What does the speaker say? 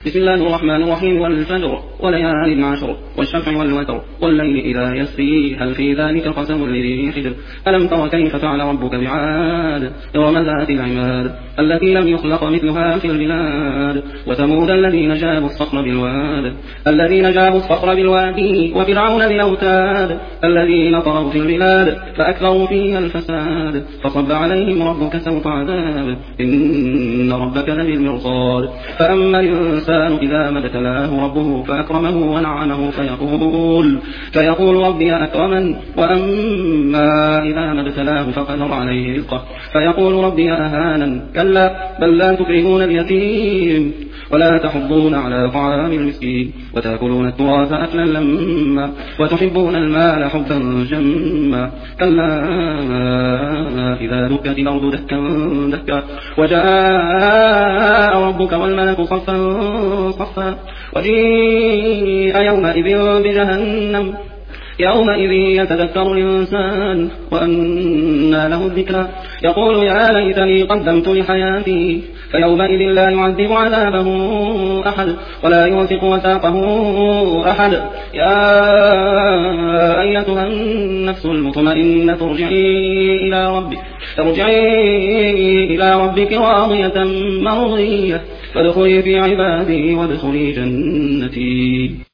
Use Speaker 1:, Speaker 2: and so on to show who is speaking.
Speaker 1: بسم الله الرحمن الرحيم. والفجر وليال عشر والشفع والوتر والليل إذا يسري هل في ذلك قسم لذي حجر ألم تر كيف فعل ربك بعاد إرم ذات العماد التي لم يخلق مثلها في البلاد وثمود الذين جابوا الصخر بالوادي وفرعون ذي الأوتاد الذين طغوا في البلاد فأكثروا فيها الفساد فصب عليهم ربك سوط عذاب إن ربك لبالمرصاد فأما الإنسان إذا ما ابتلاه ربه فأكرمه ونعمه فيقول ربي أكرمن وأما إذا ما ابتلاه فقدر عليه رزقه فيقول ربي أهانن كلا بل لا تكرمون اليتيم ولا تحضون على طعام المسكين وتأكلون التراث أكلا لما وتحبون المال حبا جما كلا إذا دكت الأرض دكا دكا وجاء ربك والملك صفا صفا وجيء يومئذ بجهنم يومئذ يتذكر الإنسان وأنى له الذكرى يقول يا ليتني قدمت لحياتي فيومئذ لا يعذب عذابه أحد ولا يوثق وثاقه أحد يا أيتها النفس المطمئنة ارجعي إلى ربك راضية مرضية فادخلي في عبادي وادخلي جنتي.